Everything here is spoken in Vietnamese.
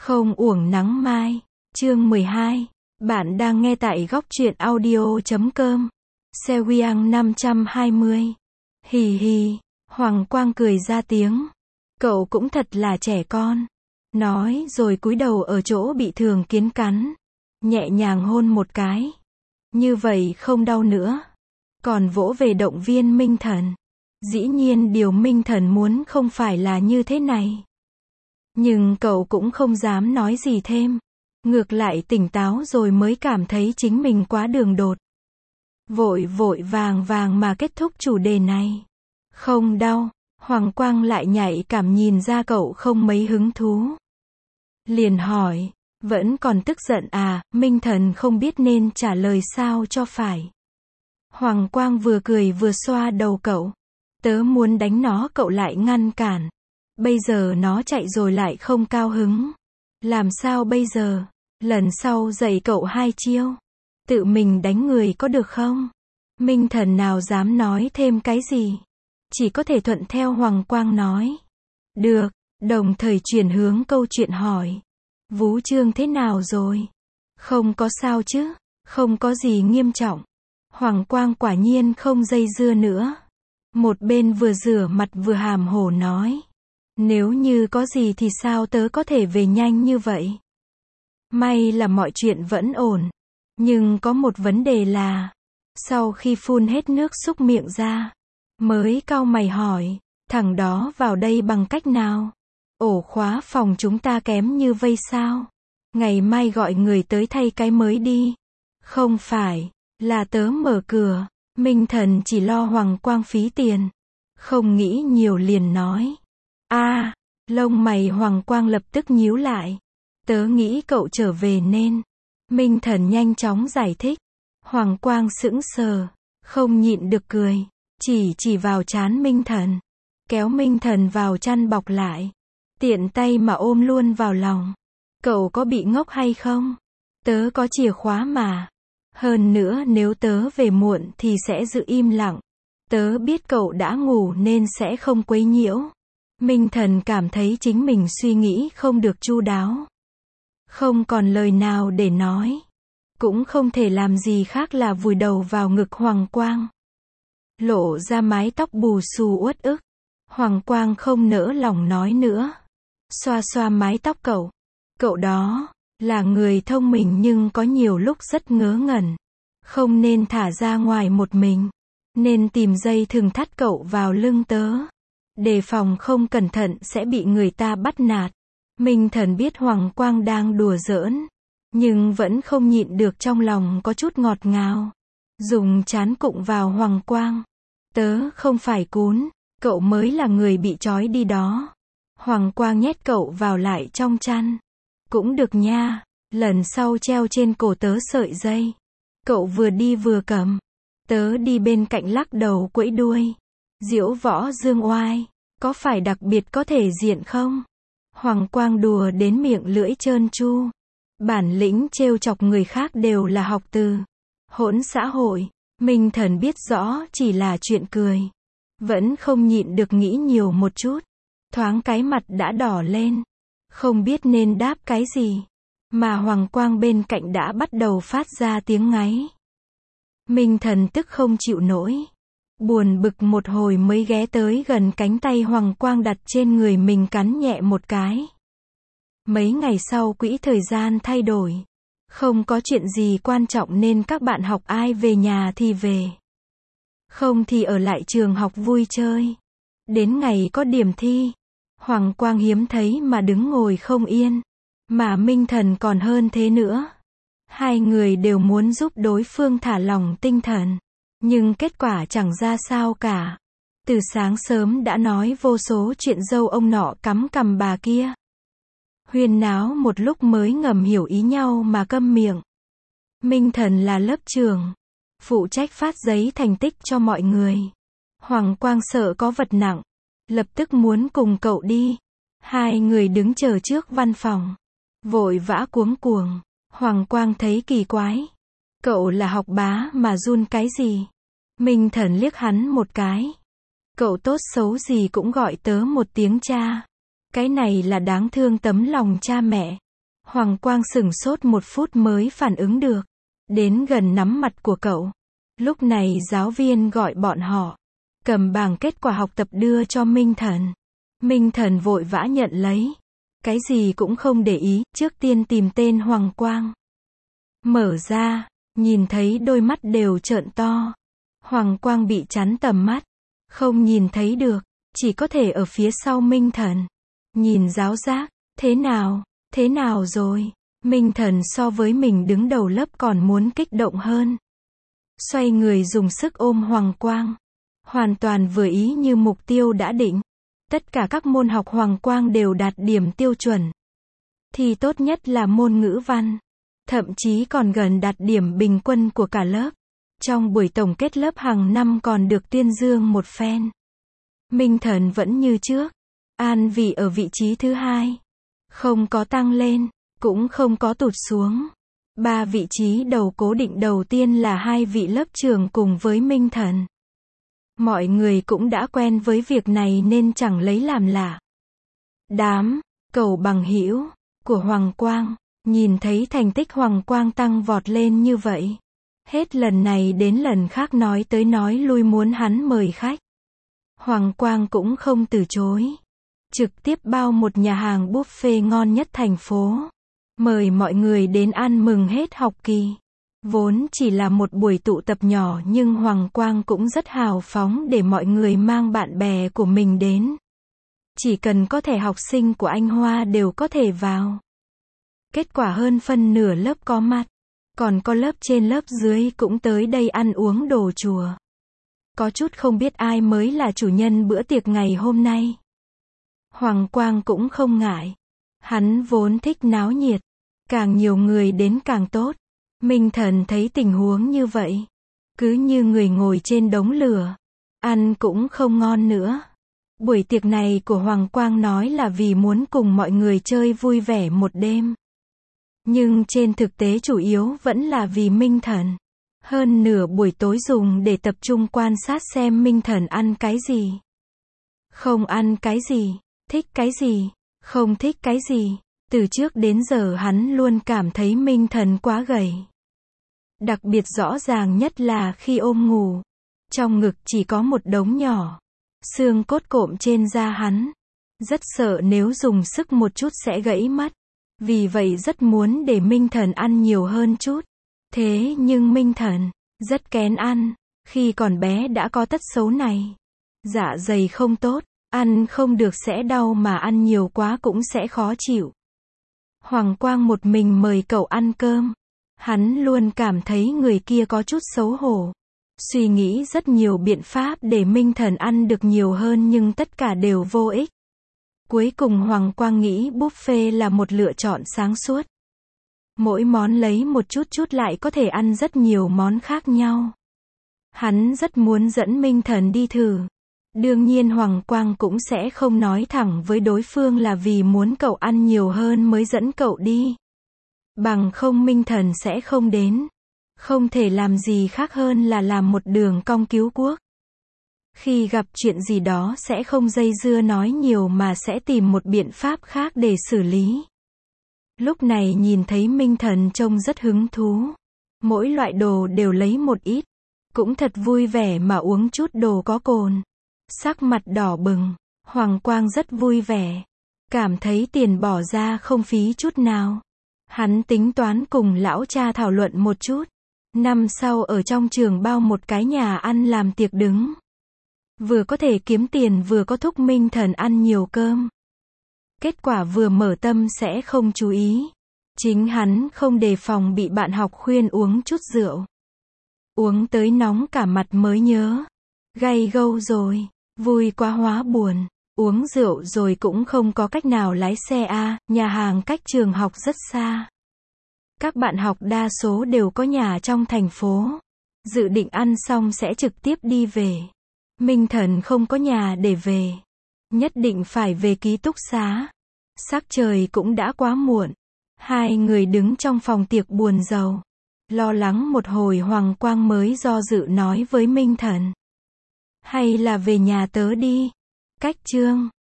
Không uổng nắng mai. Chương 12. Bạn đang nghe tại góc truyện audio.com. Seouyang 520. Hì hì. Hoàng Quang cười ra tiếng. Cậu cũng thật là trẻ con. Nói rồi cúi đầu ở chỗ bị Thường Kiến cắn. Nhẹ nhàng hôn một cái. Như vậy không đau nữa. Còn vỗ về động viên Minh Thần. Dĩ nhiên điều Minh Thần muốn không phải là như thế này. Nhưng cậu cũng không dám nói gì thêm. Ngược lại tỉnh táo rồi mới cảm thấy chính mình quá đường đột. Vội vội vàng vàng mà kết thúc chủ đề này. Không đau. Hoàng Quang lại nhạy cảm nhìn ra cậu không mấy hứng thú. Liền hỏi, vẫn còn tức giận à? Minh Thần không biết nên trả lời sao cho phải. Hoàng Quang vừa cười vừa xoa đầu cậu. Tớ muốn đánh nó, cậu lại ngăn cản. Bây giờ nó chạy rồi lại không cao hứng. Làm sao bây giờ? Lần sau dạy cậu 2 chiêu. Tự mình đánh người có được không? Minh Thần nào dám nói thêm cái gì. Chỉ có thể thuận theo Hoàng Quang nói. Được, đồng thời chuyển hướng câu chuyện hỏi. Vú Trương thế nào rồi? Không có sao chứ? Không có gì nghiêm trọng. Hoàng Quang quả nhiên không dây dưa nữa. Một bên vừa rửa mặt vừa hàm hổ nói. Nếu như có gì thì sao tớ có thể về nhanh như vậy? May là mọi chuyện vẫn ổn. Nhưng có một vấn đề là, sau khi phun hết nước súc miệng ra, mới cau mày hỏi, thằng đó vào đây bằng cách nào? Ổ khóa phòng chúng ta kém như vây sao? Ngày mai gọi người tới thay cái mới đi. Không phải, là tớ mở cửa. Minh Thần chỉ lo Hoàng Quang phí tiền. Không nghĩ nhiều liền nói. Lông mày Hoàng Quang lập tức nhíu lại. Tớ nghĩ cậu trở về nên. Minh Thần nhanh chóng giải thích. Hoàng Quang sững sờ, không nhịn được cười. Chỉ vào trán Minh Thần. Kéo Minh Thần vào chăn bọc lại. Tiện tay mà ôm luôn vào lòng. Cậu có bị ngốc hay không? Tớ có chìa khóa mà. Hơn nữa nếu tớ về muộn thì sẽ giữ im lặng. Tớ biết cậu đã ngủ nên sẽ không quấy nhiễu. Minh Thần cảm thấy chính mình suy nghĩ không được chu đáo. Không còn lời nào để nói. Cũng không thể làm gì khác là vùi đầu vào ngực Hoàng Quang. Lộ ra mái tóc bù xù uất ức. Hoàng Quang không nỡ lòng nói nữa. Xoa xoa mái tóc cậu. Cậu đó là người thông minh nhưng có nhiều lúc rất ngớ ngẩn. Không nên thả ra ngoài một mình. Nên tìm dây thừng thắt cậu vào lưng tớ. Đề phòng không cẩn thận sẽ bị người ta bắt nạt. Minh Thần biết Hoàng Quang đang đùa giỡn. Nhưng vẫn không nhịn được trong lòng có chút ngọt ngào. Dùng trán cụng vào Hoàng Quang. Tớ không phải cún. Cậu mới là người bị trói đi đó. Hoàng Quang nhét cậu vào lại trong chăn. Cũng được nha. Lần sau treo trên cổ tớ sợi dây. Cậu vừa đi vừa cầm. Tớ đi bên cạnh lắc đầu quẫy đuôi. Diễu võ dương oai. Có phải đặc biệt có thể diện không? Hoàng Quang đùa đến miệng lưỡi trơn tru. Bản lĩnh trêu chọc người khác đều là học từ hỗn xã hội. Minh Thần biết rõ chỉ là chuyện cười. Vẫn không nhịn được nghĩ nhiều một chút. Thoáng cái mặt đã đỏ lên. Không biết nên đáp cái gì. Mà Hoàng Quang bên cạnh đã bắt đầu phát ra tiếng ngáy. Minh Thần tức không chịu nổi. Buồn bực một hồi mới ghé tới gần cánh tay Hoàng Quang đặt trên người mình cắn nhẹ một cái. Mấy ngày sau quỹ thời gian thay đổi. Không có chuyện gì quan trọng nên các bạn học ai về nhà thì về. Không thì ở lại trường học vui chơi. Đến ngày có điểm thi. Hoàng Quang hiếm thấy mà đứng ngồi không yên. Mà Minh Thần còn hơn thế nữa. Hai người đều muốn giúp đối phương thả lỏng tinh thần. Nhưng kết quả chẳng ra sao cả. Từ sáng sớm đã nói vô số chuyện dâu ông nọ cắm cằm bà kia. Huyên náo một lúc mới ngầm hiểu ý nhau mà câm miệng. Minh Thần là lớp trưởng. Phụ trách phát giấy thành tích cho mọi người. Hoàng Quang sợ có vật nặng. Lập tức muốn cùng cậu đi. Hai người đứng chờ trước văn phòng. Vội vã cuống cuồng. Hoàng Quang thấy kỳ quái. Cậu là học bá mà run cái gì? Minh Thần liếc hắn một cái. Cậu tốt xấu gì cũng gọi tớ một tiếng cha. Cái này là đáng thương tấm lòng cha mẹ. Hoàng Quang sửng sốt một phút mới phản ứng được. Đến gần nắm mặt của cậu. Lúc này giáo viên gọi bọn họ. Cầm bảng kết quả học tập đưa cho Minh Thần. Minh Thần vội vã nhận lấy. Cái gì cũng không để ý, trước tiên tìm tên Hoàng Quang. Mở ra, nhìn thấy đôi mắt đều trợn to. Hoàng Quang bị chắn tầm mắt. Không nhìn thấy được, chỉ có thể ở phía sau Minh Thần. Nhìn giáo giác, thế nào rồi? Minh Thần so với mình đứng đầu lớp còn muốn kích động hơn. Xoay người dùng sức ôm Hoàng Quang. Hoàn toàn vừa ý như mục tiêu đã định. Tất cả các môn học Hoàng Quang đều đạt điểm tiêu chuẩn. Thì tốt nhất là môn ngữ văn. Thậm chí còn gần đạt điểm bình quân của cả lớp. Trong buổi tổng kết lớp hàng năm còn được tuyên dương một phen. Minh Thần vẫn như trước. An vị ở vị trí thứ 2. Không có tăng lên, cũng không có tụt xuống. 3 vị trí đầu cố định đầu tiên là 2 vị lớp trưởng cùng với Minh Thần. Mọi người cũng đã quen với việc này nên chẳng lấy làm lạ. Đám cầu bằng hữu của Hoàng Quang, nhìn thấy thành tích Hoàng Quang tăng vọt lên như vậy. Hết lần này đến lần khác nói tới nói lui muốn hắn mời khách. Hoàng Quang cũng không từ chối. Trực tiếp bao một nhà hàng buffet ngon nhất thành phố. Mời mọi người đến ăn mừng hết học kỳ. Vốn chỉ là một buổi tụ tập nhỏ nhưng Hoàng Quang cũng rất hào phóng để mọi người mang bạn bè của mình đến. Chỉ cần có thẻ học sinh của anh Hoa đều có thể vào. Kết quả hơn phân nửa lớp có mặt. Còn có lớp trên lớp dưới cũng tới đây ăn uống đồ chùa. Có chút không biết ai mới là chủ nhân bữa tiệc ngày hôm nay. Hoàng Quang cũng không ngại. Hắn vốn thích náo nhiệt. Càng nhiều người đến càng tốt. Minh Thần thấy tình huống như vậy. Cứ như người ngồi trên đống lửa. Ăn cũng không ngon nữa. Buổi tiệc này của Hoàng Quang nói là vì muốn cùng mọi người chơi vui vẻ một đêm. Nhưng trên thực tế chủ yếu vẫn là vì Minh Thần. Hơn nửa buổi tối dùng để tập trung quan sát xem Minh Thần ăn cái gì. Không ăn cái gì, thích cái gì, không thích cái gì. Từ trước đến giờ hắn luôn cảm thấy Minh Thần quá gầy. Đặc biệt rõ ràng nhất là khi ôm ngủ. Trong ngực chỉ có một đống nhỏ. Xương cốt cộm trên da hắn. Rất sợ nếu dùng sức một chút sẽ gãy mất. Vì vậy rất muốn để Minh Thần ăn nhiều hơn chút. Thế nhưng Minh Thần rất kén ăn. Khi còn bé đã có tật xấu này. Dạ dày không tốt. Ăn không được sẽ đau mà ăn nhiều quá cũng sẽ khó chịu. Hoàng Quang một mình mời cậu ăn cơm. Hắn luôn cảm thấy người kia có chút xấu hổ. Suy nghĩ rất nhiều biện pháp để Minh Thần ăn được nhiều hơn nhưng tất cả đều vô ích. Cuối cùng Hoàng Quang nghĩ buffet là một lựa chọn sáng suốt. Mỗi món lấy một chút lại có thể ăn rất nhiều món khác nhau. Hắn rất muốn dẫn Minh Thần đi thử. Đương nhiên Hoàng Quang cũng sẽ không nói thẳng với đối phương là vì muốn cậu ăn nhiều hơn mới dẫn cậu đi. Bằng không Minh Thần sẽ không đến. Không thể làm gì khác hơn là làm một đường cong cứu quốc. Khi gặp chuyện gì đó sẽ không dây dưa nói nhiều mà sẽ tìm một biện pháp khác để xử lý. Lúc này nhìn thấy Minh Thần trông rất hứng thú. Mỗi loại đồ đều lấy một ít. Cũng thật vui vẻ mà uống chút đồ có cồn. Sắc mặt đỏ bừng. Hoàng Quang rất vui vẻ. Cảm thấy tiền bỏ ra không phí chút nào. Hắn tính toán cùng lão cha thảo luận một chút. Năm sau ở trong trường bao một cái nhà ăn làm tiệc đứng. Vừa có thể kiếm tiền vừa có thúc Minh Thần ăn nhiều cơm. Kết quả vừa mở tâm sẽ không chú ý. Chính hắn không đề phòng bị bạn học khuyên uống chút rượu. Uống tới nóng cả mặt mới nhớ. Gay gâu rồi. Vui quá hóa buồn. Uống rượu rồi cũng không có cách nào lái xe nhà hàng cách trường học rất xa. Các bạn học đa số đều có nhà trong thành phố. Dự định ăn xong sẽ trực tiếp đi về. Minh Thần không có nhà để về. Nhất định phải về ký túc xá. Sắc trời cũng đã quá muộn. Hai người đứng trong phòng tiệc buồn rầu. Lo lắng một hồi Hoàng Quang mới do dự nói với Minh Thần. Hay là về nhà tớ đi. Cách Trương